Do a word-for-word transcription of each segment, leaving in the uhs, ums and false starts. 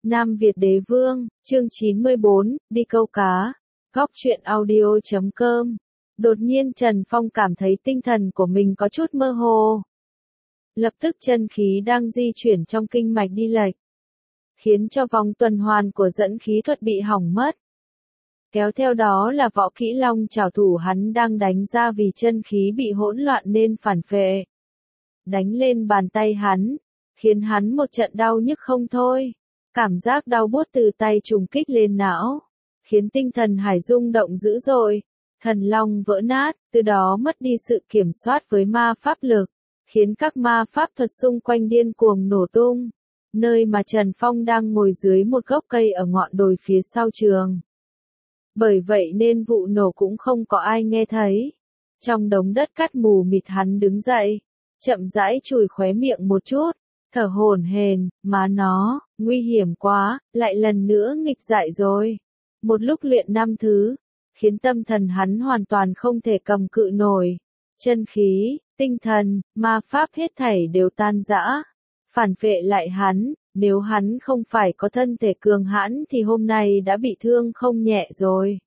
Nam Việt Đế Vương, chương chín mươi bốn, đi câu cá. Góc truyện audio chấm com. Đột nhiên Trần Phong cảm thấy tinh thần của mình có chút mơ hồ. Lập tức chân khí đang di chuyển trong kinh mạch đi lệch, khiến cho vòng tuần hoàn của dẫn khí thuật bị hỏng mất. Kéo theo đó là võ kỹ long trảo thủ hắn đang đánh ra vì chân khí bị hỗn loạn nên phản phệ. Đánh lên bàn tay hắn, khiến hắn một trận đau nhức không thôi. Cảm giác đau buốt từ tay trùng kích lên não, khiến tinh thần Hải rung động dữ dội, thần long vỡ nát, từ đó mất đi sự kiểm soát với ma pháp lực, khiến các ma pháp thuật xung quanh điên cuồng nổ tung. Nơi mà Trần Phong đang ngồi dưới một gốc cây ở ngọn đồi phía sau trường. Bởi vậy nên vụ nổ cũng không có ai nghe thấy. Trong đống đất cát mù mịt hắn đứng dậy, chậm rãi chùi khóe miệng một chút, thở hổn hển, má nó, nguy hiểm quá, lại lần nữa nghịch dại rồi. Một lúc luyện năm thứ, khiến tâm thần hắn hoàn toàn không thể cầm cự nổi. Chân khí, tinh thần, ma pháp hết thảy đều tan rã, phản phệ lại hắn. Nếu hắn không phải có thân thể cường hãn thì hôm nay đã bị thương không nhẹ rồi.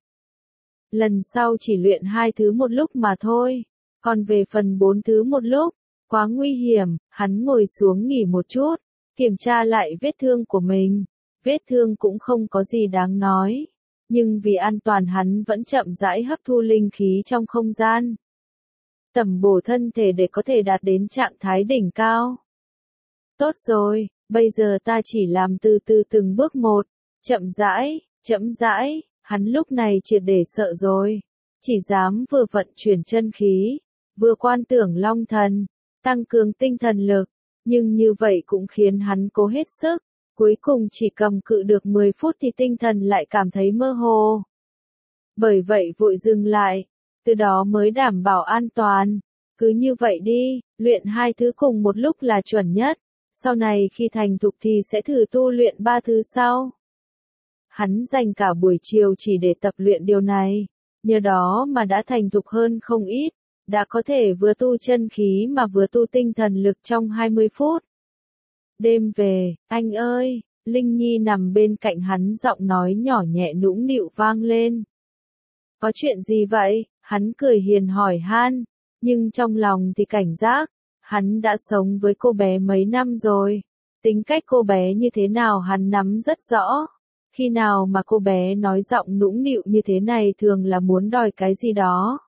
Lần sau chỉ luyện hai thứ một lúc mà thôi, còn về phần bốn thứ một lúc, quá nguy hiểm. Hắn ngồi xuống nghỉ một chút, kiểm tra lại vết thương của mình. Vết thương cũng không có gì đáng nói, nhưng vì an toàn hắn vẫn chậm rãi hấp thu linh khí trong không gian, tẩm bổ thân thể để có thể đạt đến trạng thái đỉnh cao. Tốt rồi, bây giờ ta chỉ làm từ từ từng bước một, chậm rãi, chậm rãi. Hắn lúc này triệt để sợ rồi, chỉ dám vừa vận chuyển chân khí, vừa quan tưởng long thần, tăng cường tinh thần lực, nhưng như vậy cũng khiến hắn cố hết sức, cuối cùng chỉ cầm cự được mười phút thì tinh thần lại cảm thấy mơ hồ. Bởi vậy vội dừng lại, từ đó mới đảm bảo an toàn. Cứ như vậy đi, luyện hai thứ cùng một lúc là chuẩn nhất, sau này khi thành thục thì sẽ thử tu luyện ba thứ sau. Hắn dành cả buổi chiều chỉ để tập luyện điều này, nhờ đó mà đã thành thục hơn không ít, đã có thể vừa tu chân khí mà vừa tu tinh thần lực trong hai mươi phút. Đêm về, anh ơi, Linh Nhi nằm bên cạnh hắn, giọng nói nhỏ nhẹ nũng nịu vang lên. Có chuyện gì vậy? Hắn cười hiền hỏi han, nhưng trong lòng thì cảnh giác. Hắn đã sống với cô bé mấy năm rồi, tính cách cô bé như thế nào hắn nắm rất rõ. Khi nào mà cô bé nói giọng nũng nịu như thế này thường là muốn đòi cái gì đó.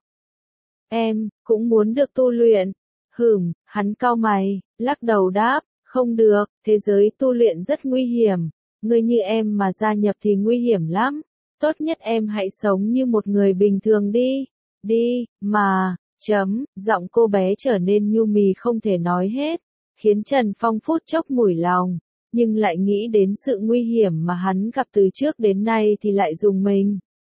Em, cũng muốn được tu luyện. Hửm, hắn cau mày, lắc đầu đáp, không được, thế giới tu luyện rất nguy hiểm. Người như em mà gia nhập thì nguy hiểm lắm. Tốt nhất em hãy sống như một người bình thường đi. Đi, mà, chấm, giọng cô bé trở nên nhu mì không thể nói hết, khiến Trần Phong phút chốc mủi lòng. Nhưng lại nghĩ đến sự nguy hiểm mà hắn gặp từ trước đến nay thì lại rùng mình.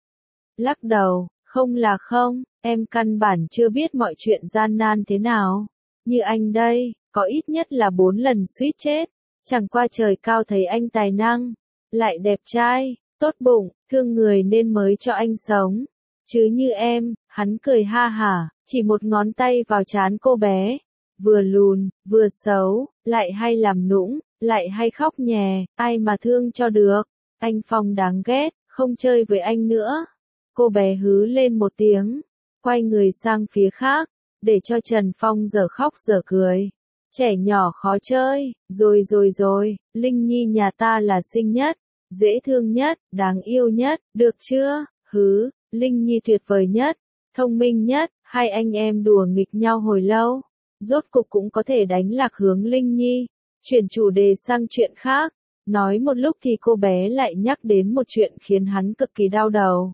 Lắc đầu, không là không, em căn bản chưa biết mọi chuyện gian nan thế nào. Như anh đây, có ít nhất là bốn lần suýt chết. Chẳng qua trời cao thấy anh tài năng, lại đẹp trai, tốt bụng, thương người nên mới cho anh sống. Chứ như em, hắn cười ha hả, chỉ một ngón tay vào trán cô bé. Vừa lùn, vừa xấu, lại hay làm nũng, lại hay khóc nhè, ai mà thương cho được. Anh Phong đáng ghét, không chơi với anh nữa. Cô bé hứ lên một tiếng, quay người sang phía khác, để cho Trần Phong giờ khóc giờ cười. Trẻ nhỏ khó chơi, rồi rồi rồi, Linh Nhi nhà ta là xinh nhất, dễ thương nhất, đáng yêu nhất, được chưa? Hứ, Linh Nhi tuyệt vời nhất, thông minh nhất. Hai anh em đùa nghịch nhau hồi lâu, rốt cục cũng có thể đánh lạc hướng Linh Nhi, chuyển chủ đề sang chuyện khác. Nói một lúc thì cô bé lại nhắc đến một chuyện khiến hắn cực kỳ đau đầu.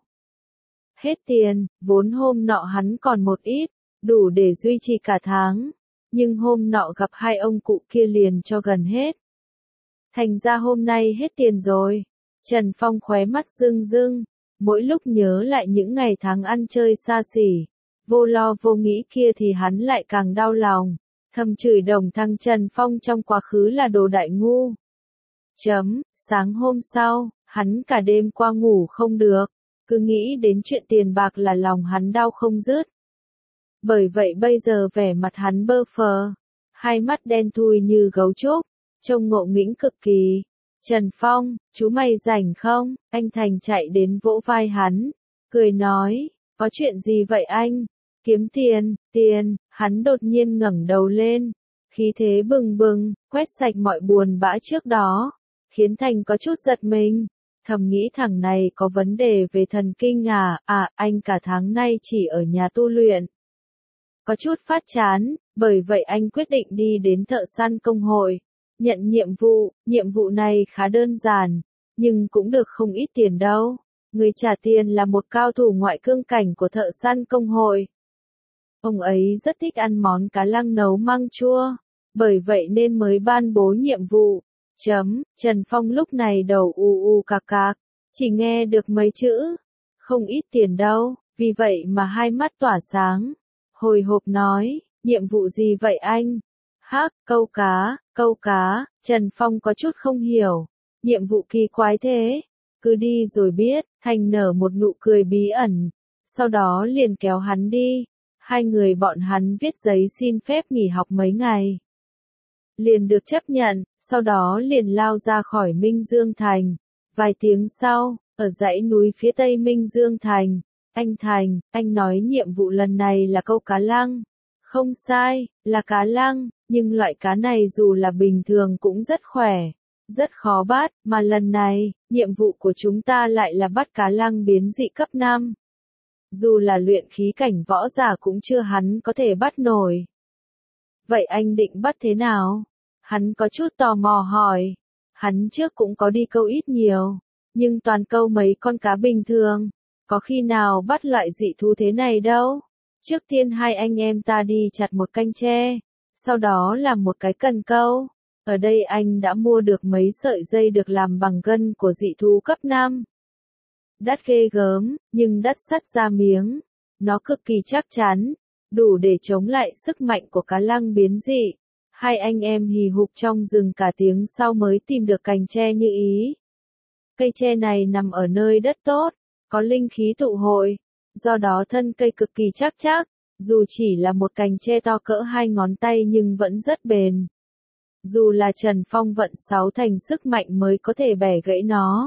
Hết tiền, vốn hôm nọ hắn còn một ít, đủ để duy trì cả tháng, nhưng hôm nọ gặp hai ông cụ kia liền cho gần hết. Thành ra hôm nay hết tiền rồi. Trần Phong khóe mắt rưng rưng, mỗi lúc nhớ lại những ngày tháng ăn chơi xa xỉ, vô lo vô nghĩ kia thì hắn lại càng đau lòng, thầm chửi đồng thăng Trần Phong trong quá khứ là đồ đại ngu. Chấm, sáng hôm sau, hắn cả đêm qua ngủ không được, cứ nghĩ đến chuyện tiền bạc là lòng hắn đau không dứt. Bởi vậy bây giờ vẻ mặt hắn bơ phờ, hai mắt đen thui như gấu trúc, trông ngộ nghĩnh cực kỳ. Trần Phong, chú mày rảnh không? Anh Thành chạy đến vỗ vai hắn, cười nói, có chuyện gì vậy anh? Kiếm tiền, tiền, hắn đột nhiên ngẩng đầu lên, khí thế bừng bừng, quét sạch mọi buồn bã trước đó, khiến Thành có chút giật mình, thầm nghĩ thằng này có vấn đề về thần kinh à, à, anh cả tháng nay chỉ ở nhà tu luyện. Có chút phát chán, bởi vậy anh quyết định đi đến thợ săn công hội, nhận nhiệm vụ, nhiệm vụ này khá đơn giản, nhưng cũng được không ít tiền đâu. Người trả tiền là một cao thủ ngoại cương cảnh của thợ săn công hội. Ông ấy rất thích ăn món cá lăng nấu măng chua, bởi vậy nên mới ban bố nhiệm vụ. Chấm, Trần Phong lúc này đầu ù ù cạc cạc, chỉ nghe được mấy chữ, không ít tiền đâu, vì vậy mà hai mắt tỏa sáng. Hồi hộp nói, nhiệm vụ gì vậy anh? Hắc, câu cá, câu cá, Trần Phong có chút không hiểu, nhiệm vụ kỳ quái thế, cứ đi rồi biết, Thành nở một nụ cười bí ẩn, sau đó liền kéo hắn đi, hai người bọn hắn viết giấy xin phép nghỉ học mấy ngày. Liền được chấp nhận, sau đó liền lao ra khỏi Minh Dương Thành, vài tiếng sau, ở dãy núi phía tây Minh Dương Thành, anh Thành, anh nói nhiệm vụ lần này là câu cá lăng. Không sai, là cá lăng, nhưng loại cá này dù là bình thường cũng rất khỏe, rất khó bắt, mà lần này, nhiệm vụ của chúng ta lại là bắt cá lăng biến dị cấp năm. Dù là luyện khí cảnh võ giả cũng chưa hắn có thể bắt nổi. Vậy anh định bắt thế nào? Hắn có chút tò mò hỏi. Hắn trước cũng có đi câu ít nhiều, nhưng toàn câu mấy con cá bình thường, có khi nào bắt loại dị thú thế này đâu. Trước tiên hai anh em ta đi chặt một canh tre, sau đó làm một cái cần câu. Ở đây anh đã mua được mấy sợi dây được làm bằng gân của dị thú cấp năm. Đắt ghê gớm, nhưng đắt sắt ra miếng. Nó cực kỳ chắc chắn, đủ để chống lại sức mạnh của cá lăng biến dị. Hai anh em hì hục trong rừng cả tiếng sau mới tìm được cành tre như ý. Cây tre này nằm ở nơi đất tốt, có linh khí tụ hội, do đó thân cây cực kỳ chắc chắc, dù chỉ là một cành tre to cỡ hai ngón tay nhưng vẫn rất bền. Dù là Trần Phong vận sáu thành sức mạnh mới có thể bẻ gãy nó.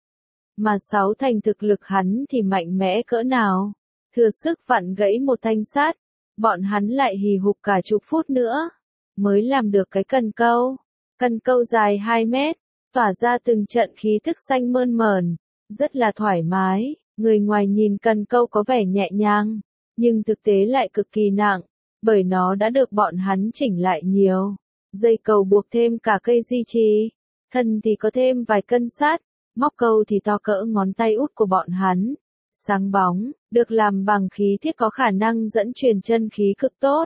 Mà sáu thành thực lực hắn thì mạnh mẽ cỡ nào, thừa sức vặn gãy một thanh sắt, bọn hắn lại hì hục cả chục phút nữa, mới làm được cái cần câu. Cần câu dài hai mét, tỏa ra từng trận khí thức xanh mơn mởn, rất là thoải mái, người ngoài nhìn cần câu có vẻ nhẹ nhàng, nhưng thực tế lại cực kỳ nặng, bởi nó đã được bọn hắn chỉnh lại nhiều. Dây cầu buộc thêm cả cây duy trì, thân thì có thêm vài cân sắt, móc câu thì to cỡ ngón tay út của bọn hắn, sáng bóng, được làm bằng khí thiết có khả năng dẫn truyền chân khí cực tốt.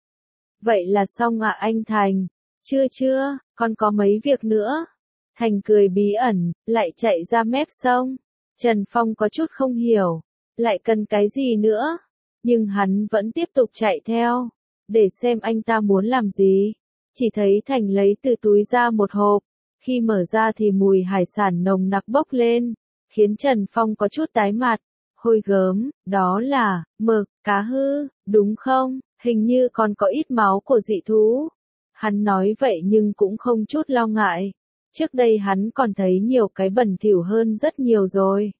Vậy là xong ạ anh Thành. Chưa chưa, còn có mấy việc nữa. Thành cười bí ẩn, lại chạy ra mép sông. Trần Phong có chút không hiểu, lại cần cái gì nữa. Nhưng hắn vẫn tiếp tục chạy theo, để xem anh ta muốn làm gì. Chỉ thấy Thành lấy từ túi ra một hộp, khi mở ra thì mùi hải sản nồng nặc bốc lên, khiến Trần Phong có chút tái mặt. Hôi gớm, đó là, mực, cá hư, đúng không? Hình như còn có ít máu của dị thú. Hắn nói vậy nhưng cũng không chút lo ngại. Trước đây hắn còn thấy nhiều cái bẩn thỉu hơn rất nhiều rồi.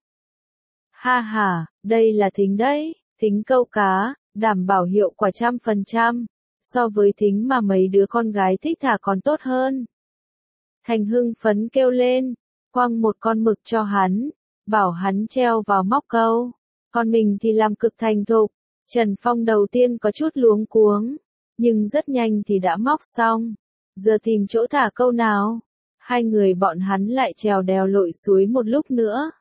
Ha ha, đây là thính đấy, thính câu cá, đảm bảo hiệu quả trăm phần trăm. So với thính mà mấy đứa con gái thích thả còn tốt hơn. Thành hưng phấn kêu lên, quăng một con mực cho hắn, bảo hắn treo vào móc câu. Còn mình thì làm cực thành thục. Trần Phong đầu tiên có chút luống cuống, nhưng rất nhanh thì đã móc xong. Giờ tìm chỗ thả câu nào? Hai người bọn hắn lại trèo đèo lội suối một lúc nữa.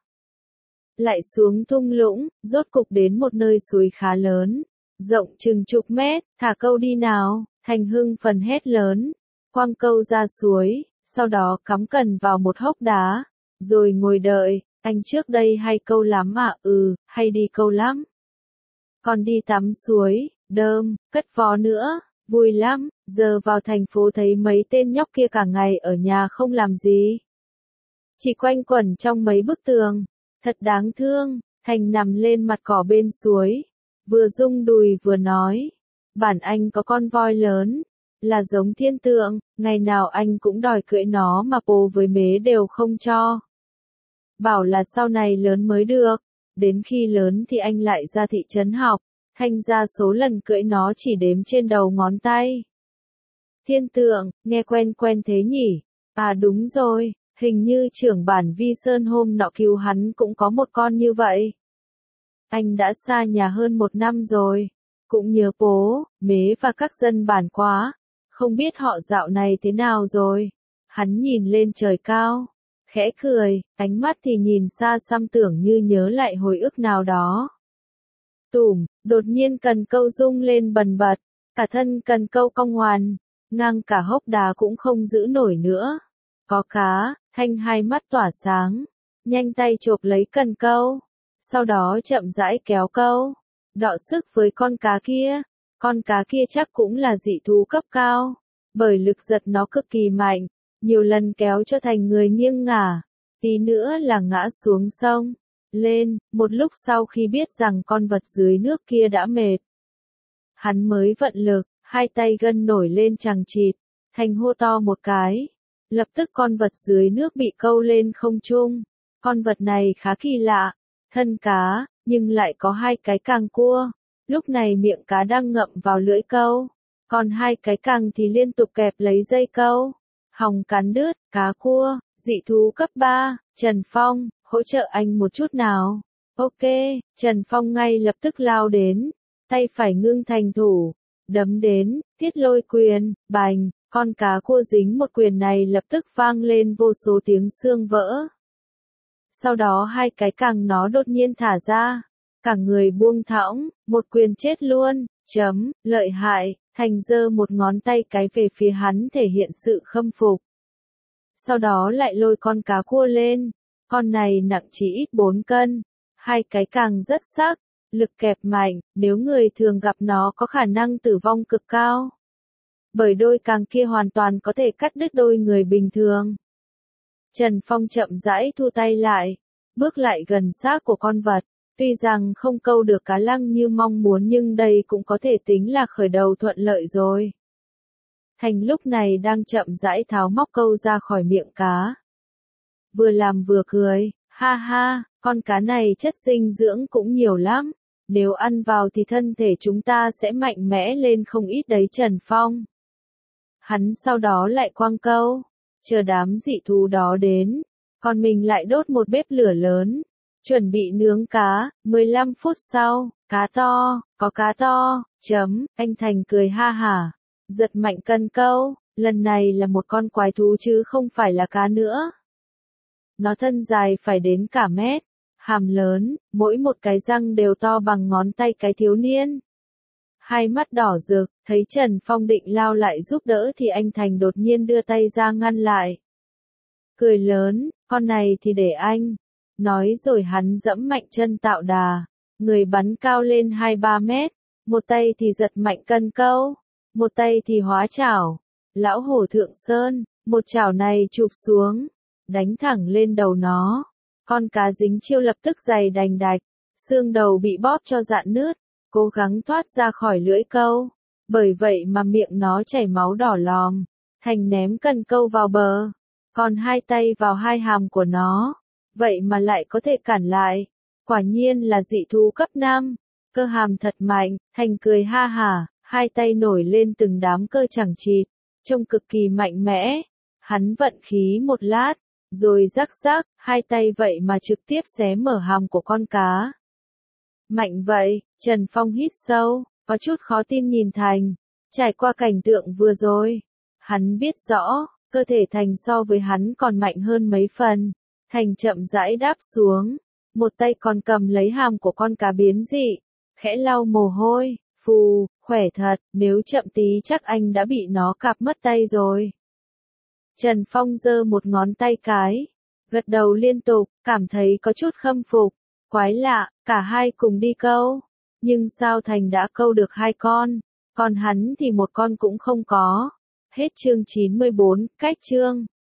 Lại xuống thung lũng, rốt cục đến một nơi suối khá lớn, rộng chừng chục mét, thả câu đi nào, Thành hưng phần hét lớn, quăng câu ra suối, sau đó cắm cần vào một hốc đá, rồi ngồi đợi. Anh trước đây hay câu lắm à? Ừ, hay đi câu lắm. Còn đi tắm suối, đơm, cất vó nữa, vui lắm. Giờ vào thành phố thấy mấy tên nhóc kia cả ngày ở nhà không làm gì, chỉ quanh quẩn trong mấy bức tường, thật đáng thương. Thành nằm lên mặt cỏ bên suối, vừa rung đùi vừa nói, bản anh có con voi lớn, là giống thiên tượng, ngày nào anh cũng đòi cưỡi nó mà bố với mế đều không cho. Bảo là sau này lớn mới được, đến khi lớn thì anh lại ra thị trấn học, thành ra số lần cưỡi nó chỉ đếm trên đầu ngón tay. Thiên tượng, nghe quen quen thế nhỉ? À đúng rồi, hình như trưởng bản Vi Sơn hôm nọ cứu hắn cũng có một con như vậy. Anh đã xa nhà hơn một năm rồi, cũng nhớ bố, mế và các dân bản quá, không biết họ dạo này thế nào rồi. Hắn nhìn lên trời cao, khẽ cười, ánh mắt thì nhìn xa xăm tưởng như nhớ lại hồi ức nào đó. Tủm, đột nhiên cần câu rung lên bần bật, cả thân cần câu cong ngoằn, ngang cả hốc đá cũng không giữ nổi nữa. Có cá, Thanh hai mắt tỏa sáng, nhanh tay chộp lấy cần câu, sau đó chậm rãi kéo câu, đọ sức với con cá kia. Con cá kia chắc cũng là dị thú cấp cao, bởi lực giật nó cực kỳ mạnh, nhiều lần kéo cho Thành người nghiêng ngả, tí nữa là ngã xuống sông. Lên, một lúc sau khi biết rằng con vật dưới nước kia đã mệt, hắn mới vận lực, hai tay gân nổi lên chằng chịt, Thành hô to một cái. Lập tức con vật dưới nước bị câu lên không trung. Con vật này khá kỳ lạ, thân cá, nhưng lại có hai cái càng cua. Lúc này miệng cá đang ngậm vào lưỡi câu, còn hai cái càng thì liên tục kẹp lấy dây câu. Hòng cắn đứt, cá cua, dị thú cấp ba, Trần Phong, hỗ trợ anh một chút nào. Ok, Trần Phong ngay lập tức lao đến, tay phải ngưng thành thủ, đấm đến, Tiết Lôi quyền, bành, con cá cua dính một quyền này lập tức vang lên vô số tiếng xương vỡ. Sau đó hai cái càng nó đột nhiên thả ra, cả người buông thõng, một quyền chết luôn, chấm, lợi hại, Thành giơ một ngón tay cái về phía hắn thể hiện sự khâm phục. Sau đó lại lôi con cá cua lên, con này nặng chỉ ít bốn cân, hai cái càng rất sắc, lực kẹp mạnh, nếu người thường gặp nó có khả năng tử vong cực cao. Bởi đôi càng kia hoàn toàn có thể cắt đứt đôi người bình thường. Trần Phong chậm rãi thu tay lại, bước lại gần xác của con vật, tuy rằng không câu được cá lăng như mong muốn nhưng đây cũng có thể tính là khởi đầu thuận lợi rồi. Thành lúc này đang chậm rãi tháo móc câu ra khỏi miệng cá. Vừa làm vừa cười, ha ha, con cá này chất dinh dưỡng cũng nhiều lắm, nếu ăn vào thì thân thể chúng ta sẽ mạnh mẽ lên không ít đấy Trần Phong. Hắn sau đó lại quăng câu, chờ đám dị thú đó đến, còn mình lại đốt một bếp lửa lớn, chuẩn bị nướng cá. mười lăm phút sau, cá to, có cá to, chấm, anh Thành cười ha hả, giật mạnh cần câu, lần này là một con quái thú chứ không phải là cá nữa. Nó thân dài phải đến cả mét, hàm lớn, mỗi một cái răng đều to bằng ngón tay cái thiếu niên. Hai mắt đỏ rực, thấy Trần Phong định lao lại giúp đỡ thì anh Thành đột nhiên đưa tay ra ngăn lại. Cười lớn, con này thì để anh. Nói rồi hắn dẫm mạnh chân tạo đà, người bắn cao lên hai ba mét, một tay thì giật mạnh cân câu, một tay thì hóa chảo. Lão hổ Thượng Sơn, một chảo này chụp xuống, đánh thẳng lên đầu nó. Con cá dính chiêu lập tức dày đành đạch, xương đầu bị bóp cho rạn nứt, cố gắng thoát ra khỏi lưỡi câu. Bởi vậy mà miệng nó chảy máu đỏ lòm. Thành ném cần câu vào bờ, còn hai tay vào hai hàm của nó. Vậy mà lại có thể cản lại. Quả nhiên là dị thú cấp năm. Cơ hàm thật mạnh, Thành cười ha hả, hai tay nổi lên từng đám cơ chẳng chịt, trông cực kỳ mạnh mẽ. Hắn vận khí một lát, rồi rắc rắc, hai tay vậy mà trực tiếp xé mở hàm của con cá. Mạnh vậy, Trần Phong hít sâu, có chút khó tin nhìn Thành. Trải qua cảnh tượng vừa rồi, hắn biết rõ, cơ thể Thành so với hắn còn mạnh hơn mấy phần. Thành chậm rãi đáp xuống, một tay còn cầm lấy hàm của con cá biến dị, khẽ lau mồ hôi, phù, khỏe thật, nếu chậm tí chắc anh đã bị nó cạp mất tay rồi. Trần Phong giơ một ngón tay cái, gật đầu liên tục, cảm thấy có chút khâm phục, quái lạ, cả hai cùng đi câu, nhưng sao Thành đã câu được hai con, còn hắn thì một con cũng không có. Hết chương chín mươi bốn, cách chương.